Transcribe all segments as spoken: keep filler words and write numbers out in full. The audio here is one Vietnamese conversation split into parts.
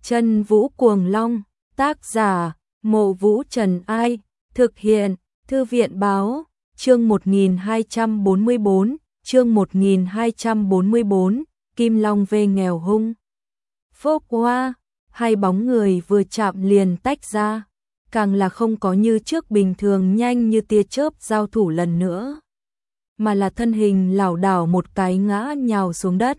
Chân Vũ Cuồng Long, tác giả, Mộ Vũ Trần Ai, thực hiện, Thư viện báo, chương một nghìn hai trăm bốn mươi bốn, chương một nghìn hai trăm bốn mươi bốn, Kim Long về nghèo hung. Phốc hoa, hai bóng người vừa chạm liền tách ra, càng là không có như trước bình thường nhanh như tia chớp giao thủ lần nữa, mà là thân hình lảo đảo một cái ngã nhào xuống đất.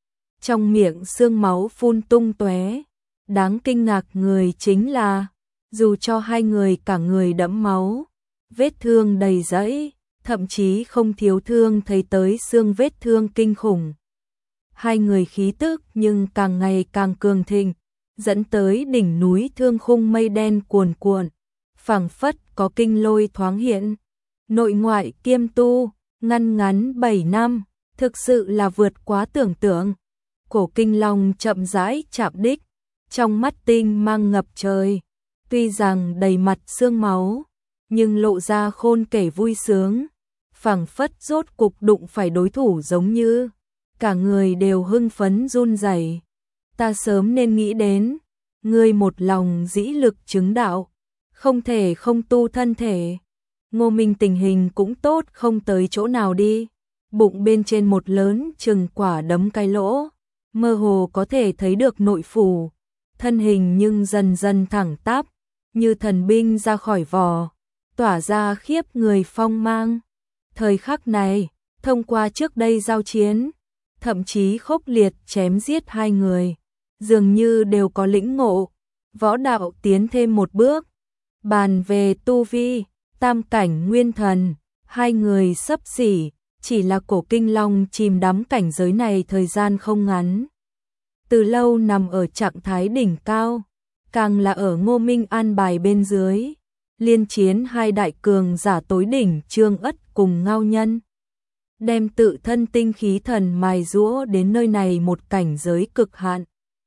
Trong miệng xương máu phun tung tóe, đáng kinh ngạc người chính là, dù cho hai người cả người đẫm máu, vết thương đầy rẫy, thậm chí không thiếu thương thấy tới xương vết thương kinh khủng. Hai người khí tức nhưng càng ngày càng cường thịnh, dẫn tới đỉnh núi thương khung mây đen cuồn cuộn, phảng phất có kinh lôi thoáng hiện. Nội ngoại kiêm tu, ngăn ngắn bảy năm, thực sự là vượt quá tưởng tượng. Cổ Kinh Long chậm rãi chạm đích, trong mắt tinh mang ngập trời, tuy rằng đầy mặt xương máu, nhưng lộ ra khôn kể vui sướng, phảng phất rốt cục đụng phải đối thủ giống như, cả người đều hưng phấn run rẩy. Ta sớm nên nghĩ đến, ngươi một lòng dĩ lực chứng đạo, không thể không tu thân thể. Ngô Minh tình hình cũng tốt không tới chỗ nào đi, bụng bên trên một lớn chừng quả đấm cái lỗ, mơ hồ có thể thấy được nội phủ, thân hình nhưng dần dần thẳng tắp, như thần binh ra khỏi vỏ, tỏa ra khiếp người phong mang. Thời khắc này, thông qua trước đây giao chiến, thậm chí khốc liệt chém giết hai người, dường như đều có lĩnh ngộ, võ đạo tiến thêm một bước. Bàn về tu vi, tam cảnh nguyên thần, hai người xấp xỉ, chỉ là Cổ Kinh Long chìm đắm cảnh giới này thời gian không ngắn. Từ lâu nằm ở trạng thái đỉnh cao, càng là ở Ngô Minh an bài bên dưới, liên chiến hai đại cường giả tối đỉnh Trương Ất cùng Ngao Nhân, đem tự thân tinh khí thần mài giũa đến nơi này một cảnh giới cực hạn.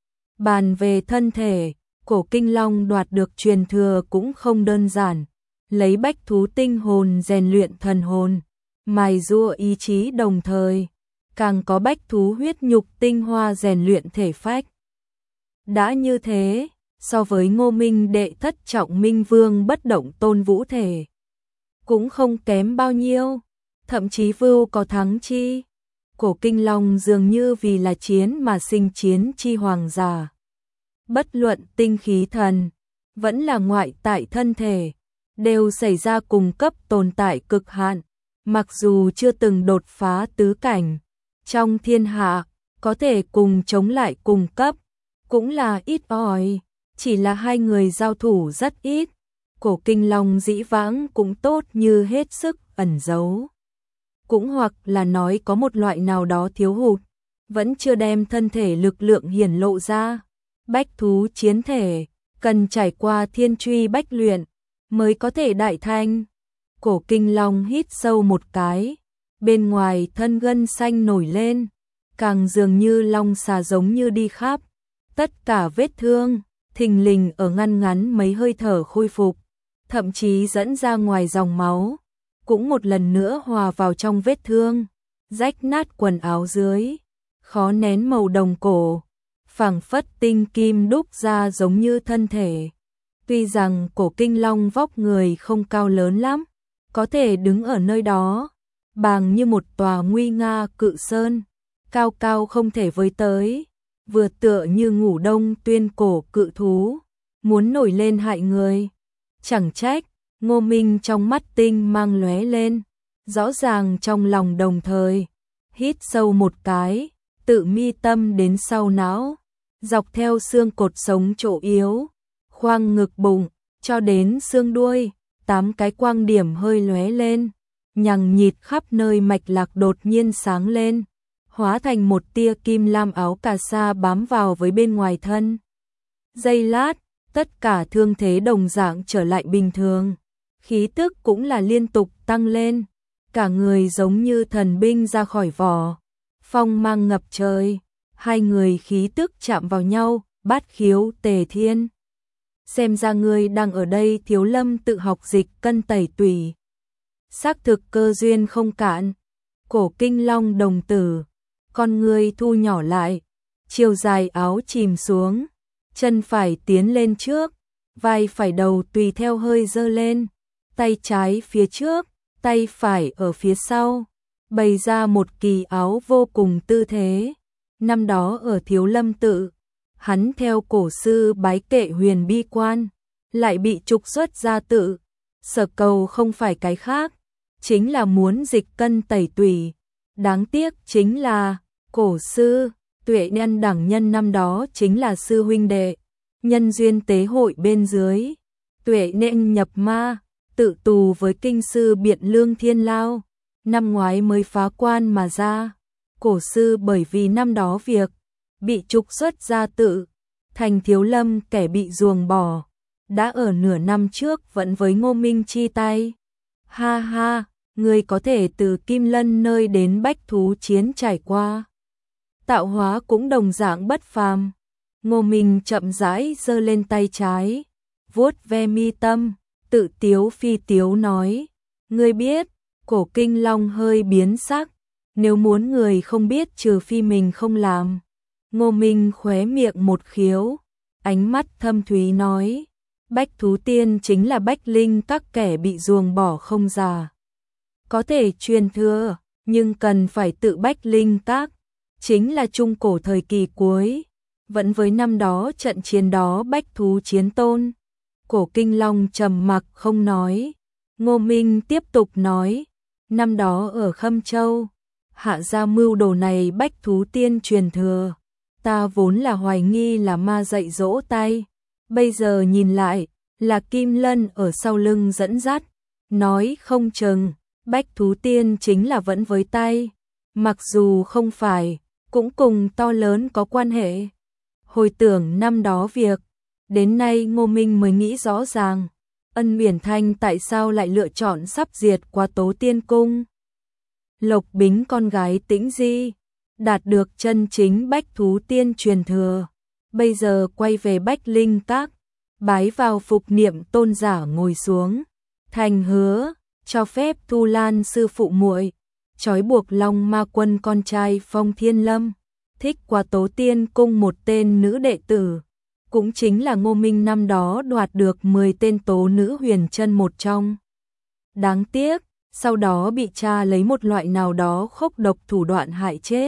Bàn về thân thể, Cổ Kinh Long đoạt được truyền thừa cũng không đơn giản, lấy bách thú tinh hồn rèn luyện thần hồn, mài giũa ý chí đồng thời, càng có bách thú huyết nhục tinh hoa rèn luyện thể phách. Đã như thế, so với Ngô Minh đệ thất trọng Minh Vương bất động tôn vũ thể, cũng không kém bao nhiêu, thậm chí vưu có thắng chi. Cổ Kinh Long dường như vì là chiến mà sinh chiến chi hoàng giả. Bất luận tinh khí thần, vẫn là ngoại tại thân thể, đều xảy ra cùng cấp tồn tại cực hạn, mặc dù chưa từng đột phá tứ cảnh. Trong thiên hạ, có thể cùng chống lại cùng cấp, cũng là ít ỏi, chỉ là hai người giao thủ rất ít. Cổ Kinh Long dĩ vãng cũng tốt như hết sức ẩn giấu, cũng hoặc là nói có một loại nào đó thiếu hụt, vẫn chưa đem thân thể lực lượng hiển lộ ra. Bách thú chiến thể, cần trải qua thiên truy bách luyện, mới có thể đại thành. Cổ Kinh Long hít sâu một cái, bên ngoài thân gân xanh nổi lên, càng dường như long xà giống như đi khắp. Tất cả vết thương, thình lình ở ngăn ngắn mấy hơi thở khôi phục, thậm chí dẫn ra ngoài dòng máu, cũng một lần nữa hòa vào trong vết thương, rách nát quần áo dưới, khó nén màu đồng cổ, phảng phất tinh kim đúc ra giống như thân thể. Tuy rằng Cổ Kinh Long vóc người không cao lớn lắm, có thể đứng ở nơi đó, bàng như một tòa nguy nga cự sơn, cao cao không thể với tới, vừa tựa như ngủ đông tuyên cổ cự thú, muốn nổi lên hại người. Chẳng trách, Ngô Minh trong mắt tinh mang lóe lên, rõ ràng trong lòng đồng thời, hít sâu một cái, tự mi tâm đến sau não, dọc theo xương cột sống chỗ yếu, khoang ngực bụng, cho đến xương đuôi, tám cái quang điểm hơi lóe lên, nhằng nhịt khắp nơi mạch lạc đột nhiên sáng lên, hóa thành một tia kim lam áo cà sa bám vào với bên ngoài thân. Giây lát, tất cả thương thế đồng dạng trở lại bình thường, khí tức cũng là liên tục tăng lên, cả người giống như thần binh ra khỏi vỏ, phong mang ngập trời, hai người khí tức chạm vào nhau, bát khiếu tề thiên. Xem ra ngươi đang ở đây Thiếu Lâm tự học dịch cân tẩy tủy. Xác thực cơ duyên không cạn. Cổ Kinh Long đồng tử, con ngươi thu nhỏ lại, chiều dài áo chìm xuống, chân phải tiến lên trước, vai phải đầu tùy theo hơi dơ lên, tay trái phía trước, tay phải ở phía sau, bày ra một kỳ áo vô cùng tư thế. Năm đó ở Thiếu Lâm tự, hắn theo cổ sư bái kệ Huyền Bi Quan, lại bị trục xuất ra tự, sở cầu không phải cái khác, chính là muốn dịch cân tẩy tủy. Đáng tiếc chính là, cổ sư, Tuệ Nhân đẳng nhân năm đó chính là sư huynh đệ, nhân duyên tế hội bên dưới. Tuệ Nhân nhập ma, tự tù với kinh sư Biện Lương Thiên Lao, năm ngoái mới phá quan mà ra. Cổ sư bởi vì năm đó việc bị trục xuất ra tự, thành Thiếu Lâm kẻ bị ruồng bỏ, đã ở nửa năm trước vẫn với Ngô Minh chi tay. Ha ha, người có thể từ Kim Lân nơi đến bách thú chiến trải qua, tạo hóa cũng đồng dạng bất phàm. Ngô Minh chậm rãi giơ lên tay trái, vuốt ve mi tâm, tự tiếu phi tiếu nói, ngươi biết, Cổ Kinh Long hơi biến sắc, nếu muốn người không biết trừ phi mình không làm. Ngô Minh khóe miệng một khiếu, ánh mắt thâm thúy nói, bách thú tiên chính là bách linh các kẻ bị ruồng bỏ không già. Có thể truyền thừa, nhưng cần phải tự bách linh các, chính là trung cổ thời kỳ cuối, vẫn với năm đó trận chiến đó bách thú chiến tôn. Cổ Kinh Long trầm mặc không nói. Ngô Minh tiếp tục nói, năm đó ở Khâm Châu, hạ ra mưu đồ này bách thú tiên truyền thừa, ta vốn là hoài nghi là ma dạy dỗ tay, bây giờ nhìn lại, là Kim Lân ở sau lưng dẫn dắt, nói không chừng, bách thú tiên chính là vẫn với tay, mặc dù không phải, cũng cùng to lớn có quan hệ. Hồi tưởng năm đó việc, đến nay Ngô Minh mới nghĩ rõ ràng, Ân Uyển Thanh tại sao lại lựa chọn sắp diệt qua Tố Tiên Cung. Lộc Bính con gái Tĩnh Di, đạt được chân chính bách thú tiên truyền thừa, bây giờ quay về Bách Linh Các, bái vào phục niệm tôn giả ngồi xuống, thành hứa, cho phép Thu Lan sư phụ muội, trói buộc Long Ma Quân con trai Phong Thiên Lâm, thích qua Tố Tiên Cung một tên nữ đệ tử, cũng chính là Ngô Minh năm đó đoạt được mười tên tố nữ huyền chân một trong. Đáng tiếc, sau đó bị cha lấy một loại nào đó khốc độc thủ đoạn hại chết,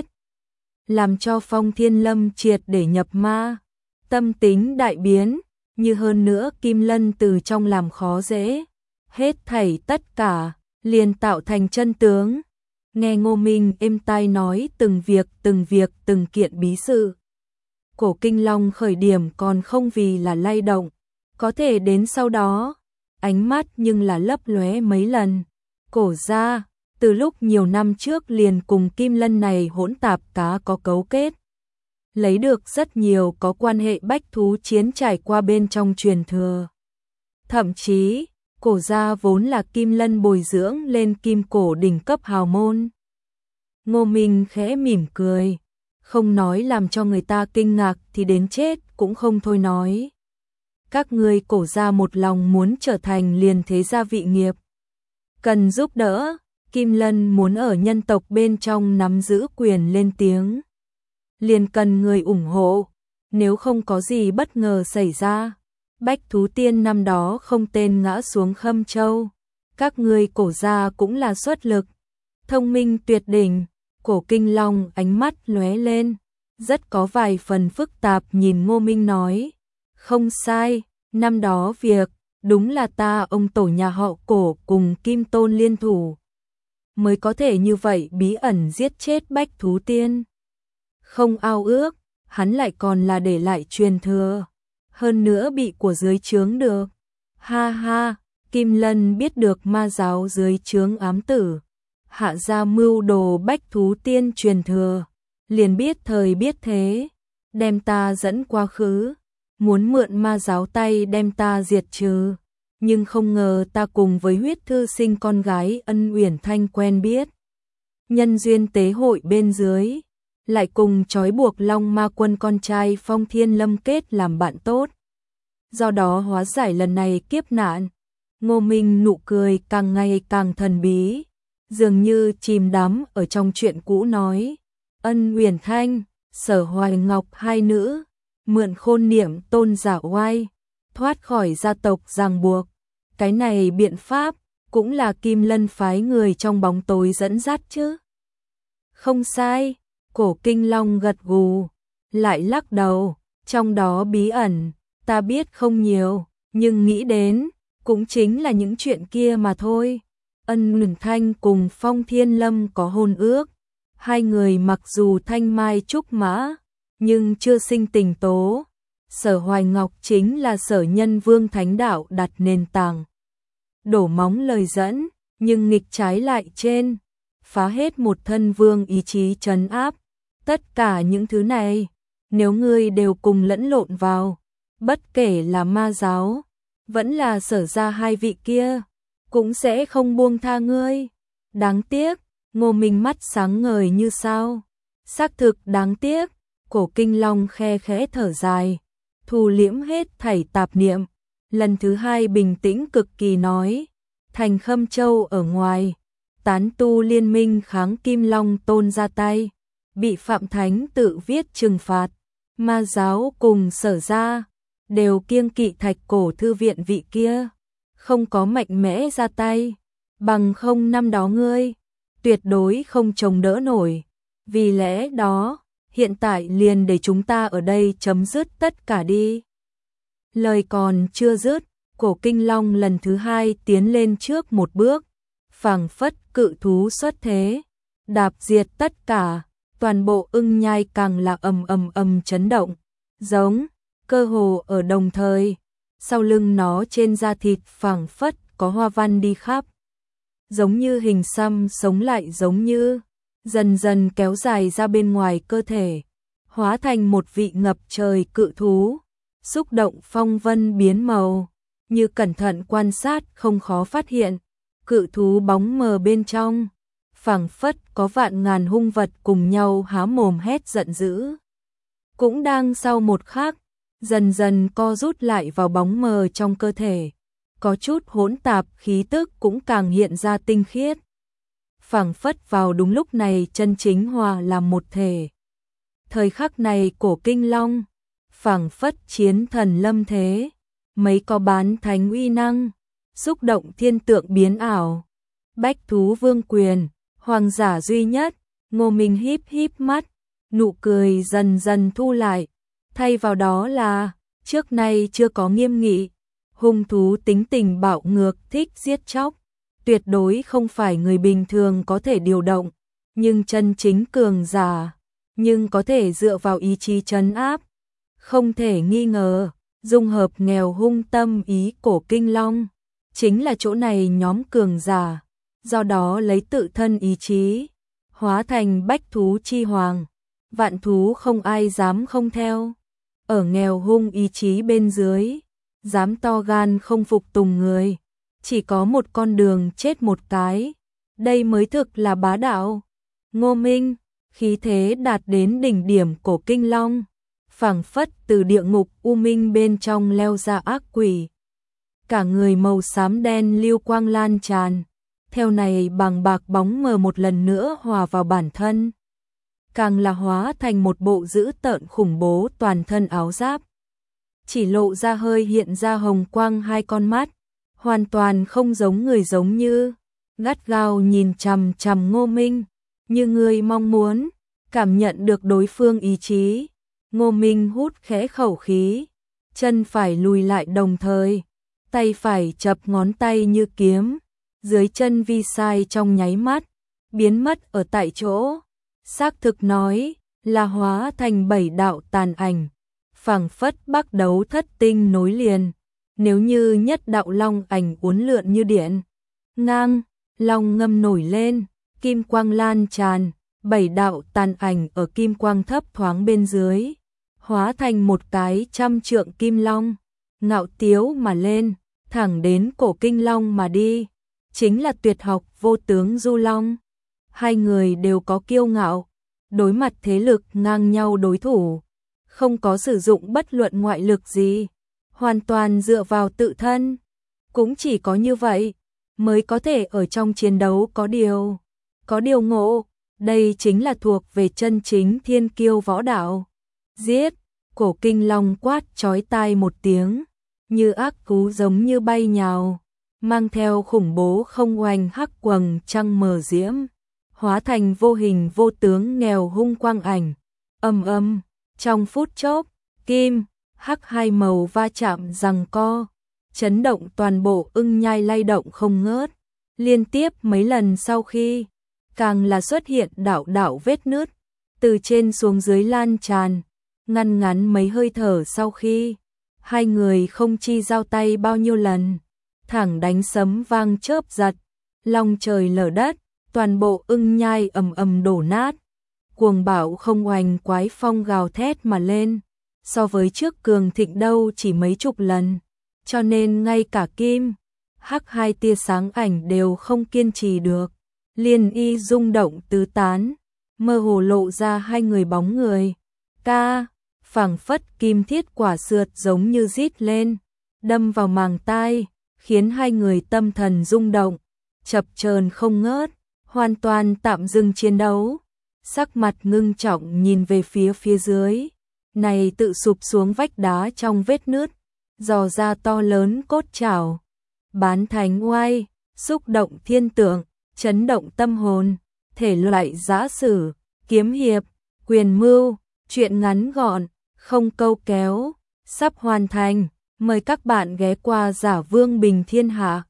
làm cho Phong Thiên Lâm triệt để nhập ma, tâm tính đại biến, như hơn nữa Kim Lân từ trong làm khó dễ, hết thảy tất cả, liền tạo thành chân tướng. Nghe Ngô Minh êm tai nói từng việc từng việc từng kiện bí sự. Cổ Kinh Long khởi điểm còn không vì là lay động, có thể đến sau đó, ánh mắt nhưng là lấp lóe mấy lần. Cổ gia, từ lúc nhiều năm trước liền cùng Kim Lân này hỗn tạp cá có cấu kết, lấy được rất nhiều có quan hệ bách thú chiến trải qua bên trong truyền thừa. Thậm chí, cổ gia vốn là Kim Lân bồi dưỡng lên kim cổ đỉnh cấp hào môn. Ngô Minh khẽ mỉm cười, không nói làm cho người ta kinh ngạc thì đến chết cũng không thôi nói. Các ngươi cổ gia một lòng muốn trở thành liền thế gia vị nghiệp, cần giúp đỡ, Kim Lân muốn ở nhân tộc bên trong nắm giữ quyền lên tiếng, liền cần người ủng hộ, nếu không có gì bất ngờ xảy ra, bách thú tiên năm đó không tên ngã xuống Khâm Châu, các ngươi cổ gia cũng là xuất lực, thông minh tuyệt đỉnh. Cổ Kinh Long ánh mắt lóe lên, rất có vài phần phức tạp nhìn Ngô Minh nói, không sai, năm đó việc, đúng là ta ông tổ nhà họ Cổ cùng Kim Tôn liên thủ, mới có thể như vậy bí ẩn giết chết bách thú tiên. Không ao ước, hắn lại còn là để lại truyền thừa, hơn nữa bị của dưới trướng được. Ha ha, Kim Lân biết được ma giáo dưới trướng ám tử, hạ ra mưu đồ bách thú tiên truyền thừa, liền biết thời biết thế, đem ta dẫn quá khứ, muốn mượn ma giáo tay đem ta diệt trừ, nhưng không ngờ ta cùng với huyết thư sinh con gái Ân Uyển Thanh quen biết, nhân duyên tế hội bên dưới, lại cùng trói buộc Long Ma Quân con trai Phong Thiên Lâm kết làm bạn tốt, do đó hóa giải lần này kiếp nạn. Ngô Minh nụ cười càng ngày càng thần bí, dường như chìm đắm ở trong chuyện cũ nói, Ân Uyển Thanh, Sở Hoài Ngọc hai nữ, mượn khôn niệm tôn giả oai, thoát khỏi gia tộc ràng buộc. Cái này biện pháp cũng là Kim Lân phái người trong bóng tối dẫn dắt chứ. Không sai, Cổ Kinh Long gật gù, lại lắc đầu, trong đó bí ẩn, ta biết không nhiều, nhưng nghĩ đến, cũng chính là những chuyện kia mà thôi. Ân Ngừng Thanh cùng Phong Thiên Lâm có hôn ước, hai người mặc dù thanh mai trúc mã, nhưng chưa sinh tình tố. Sở Hoài Ngọc chính là Sở Nhân Vương Thánh Đạo đặt nền tảng, đổ móng lời dẫn, nhưng nghịch trái lại trên, phá hết một thân vương ý chí trấn áp. Tất cả những thứ này, nếu ngươi đều cùng lẫn lộn vào, bất kể là ma giáo, vẫn là Sở gia hai vị kia, cũng sẽ không buông tha ngươi. Đáng tiếc, Ngô Minh mắt sáng ngời như sao. Xác thực đáng tiếc, Cổ Kinh Long khe khẽ thở dài, thu liễm hết thảy tạp niệm, lần thứ hai bình tĩnh cực kỳ nói, thành Khâm Châu ở ngoài, tán tu liên minh kháng Kim Long Tôn ra tay, bị Phạm Thánh tự viết trừng phạt, ma giáo cùng Sở gia đều kiêng kỵ Thạch Cổ thư viện vị kia, không có mạnh mẽ ra tay, bằng không năm đó ngươi tuyệt đối không chống đỡ nổi. Vì lẽ đó, hiện tại liền để chúng ta ở đây chấm dứt tất cả đi. Lời còn chưa dứt, Cổ Kinh Long lần thứ hai tiến lên trước một bước, phảng phất cự thú xuất thế, đạp diệt tất cả, toàn bộ ưng nhai càng là ầm ầm ầm chấn động, giống, cơ hồ ở đồng thời, sau lưng nó trên da thịt phảng phất có hoa văn đi khắp, giống như hình xăm sống lại, giống như dần dần kéo dài ra bên ngoài cơ thể, hóa thành một vị ngập trời cự thú, xúc động phong vân biến màu, như cẩn thận quan sát không khó phát hiện, cự thú bóng mờ bên trong, phảng phất có vạn ngàn hung vật cùng nhau há mồm hét giận dữ. Cũng đang sau một khắc, dần dần co rút lại vào bóng mờ trong cơ thể, có chút hỗn tạp khí tức cũng càng hiện ra tinh khiết. Phảng phất vào đúng lúc này chân chính hòa làm một thể. Thời khắc này Cổ Kinh Long, phảng phất chiến thần lâm thế, mấy có bán thánh uy năng, xúc động thiên tượng biến ảo. Bách thú vương quyền, hoàng giả duy nhất, Ngô Minh híp híp mắt, nụ cười dần dần thu lại, thay vào đó là trước nay chưa có nghiêm nghị, hung thú tính tình bạo ngược, thích giết chóc, tuyệt đối không phải người bình thường có thể điều động, nhưng chân chính cường giả, nhưng có thể dựa vào ý chí trấn áp, không thể nghi ngờ, dung hợp nghèo hung tâm ý Cổ Kinh Long, chính là chỗ này nhóm cường giả, do đó lấy tự thân ý chí, hóa thành bách thú chi hoàng, vạn thú không ai dám không theo, ở nghèo hung ý chí bên dưới, dám to gan không phục tùng người, chỉ có một con đường chết một cái, đây mới thực là bá đạo. Ngô Minh, khí thế đạt đến đỉnh điểm Cổ Kinh Long, phảng phất từ địa ngục u minh bên trong leo ra ác quỷ. Cả người màu xám đen lưu quang lan tràn, theo này bằng bạc bóng mờ một lần nữa hòa vào bản thân, càng là hóa thành một bộ dữ tợn khủng bố, toàn thân áo giáp, chỉ lộ ra hơi hiện ra hồng quang hai con mắt, hoàn toàn không giống người, giống như gắt gao nhìn chằm chằm Ngô Minh, như người mong muốn cảm nhận được đối phương ý chí. Ngô Minh hút khẽ khẩu khí, chân phải lùi lại, đồng thời tay phải chập ngón tay như kiếm, dưới chân vi sai trong nháy mắt biến mất ở tại chỗ, xác thực nói là hóa thành bảy đạo tàn ảnh, phảng phất bắc đấu thất tinh nối liền. Nếu như nhất đạo long ảnh uốn lượn như điện ngang, long ngâm nổi lên, kim quang lan tràn, bảy đạo tàn ảnh ở kim quang thấp thoáng bên dưới, hóa thành một cái trăm trượng kim long, ngạo tiếu mà lên, thẳng đến Cổ Kinh Long mà đi, chính là tuyệt học vô tướng du long. Hai người đều có kiêu ngạo, đối mặt thế lực ngang nhau đối thủ, không có sử dụng bất luận ngoại lực gì, hoàn toàn dựa vào tự thân. Cũng chỉ có như vậy mới có thể ở trong chiến đấu có điều, có điều ngộ, đây chính là thuộc về chân chính thiên kiêu võ đạo. Giết, Cổ Kinh Long quát chói tai một tiếng, như ác cú giống như bay nhào, mang theo khủng bố không oanh hắc quầng trăng mờ diễm, hóa thành vô hình vô tướng nghèo hung quang ảnh. Âm âm, trong phút chốc, kim, hắc hai màu va chạm giằng co, chấn động toàn bộ ưng nhai lay động không ngớt. Liên tiếp mấy lần sau khi, càng là xuất hiện đảo đảo vết nứt, từ trên xuống dưới lan tràn, ngăn ngắn mấy hơi thở sau khi, hai người không chi giao tay bao nhiêu lần, thẳng đánh sấm vang chớp giật, long trời lở đất, toàn bộ ưng nhai ầm ầm đổ nát. Cuồng bạo không oanh quái phong gào thét mà lên, so với trước cường thịnh đâu chỉ mấy chục lần, cho nên ngay cả kim, hắc hai tia sáng ảnh đều không kiên trì được, liên y rung động tứ tán, mơ hồ lộ ra hai người bóng người. Ca, phảng phất kim thiết quả sượt giống như rít lên, đâm vào màng tai, khiến hai người tâm thần rung động, chập chờn không ngớt, hoàn toàn tạm dừng chiến đấu. Sắc mặt ngưng trọng nhìn về phía phía dưới, này tự sụp xuống vách đá trong vết nứt, dò ra to lớn cốt chảo, bán thánh oai, xúc động thiên tượng, chấn động tâm hồn, thể loại giã sử, kiếm hiệp, quyền mưu, truyện ngắn gọn, không câu kéo, sắp hoàn thành, mời các bạn ghé qua Giả Vương Bình Thiên Hạ.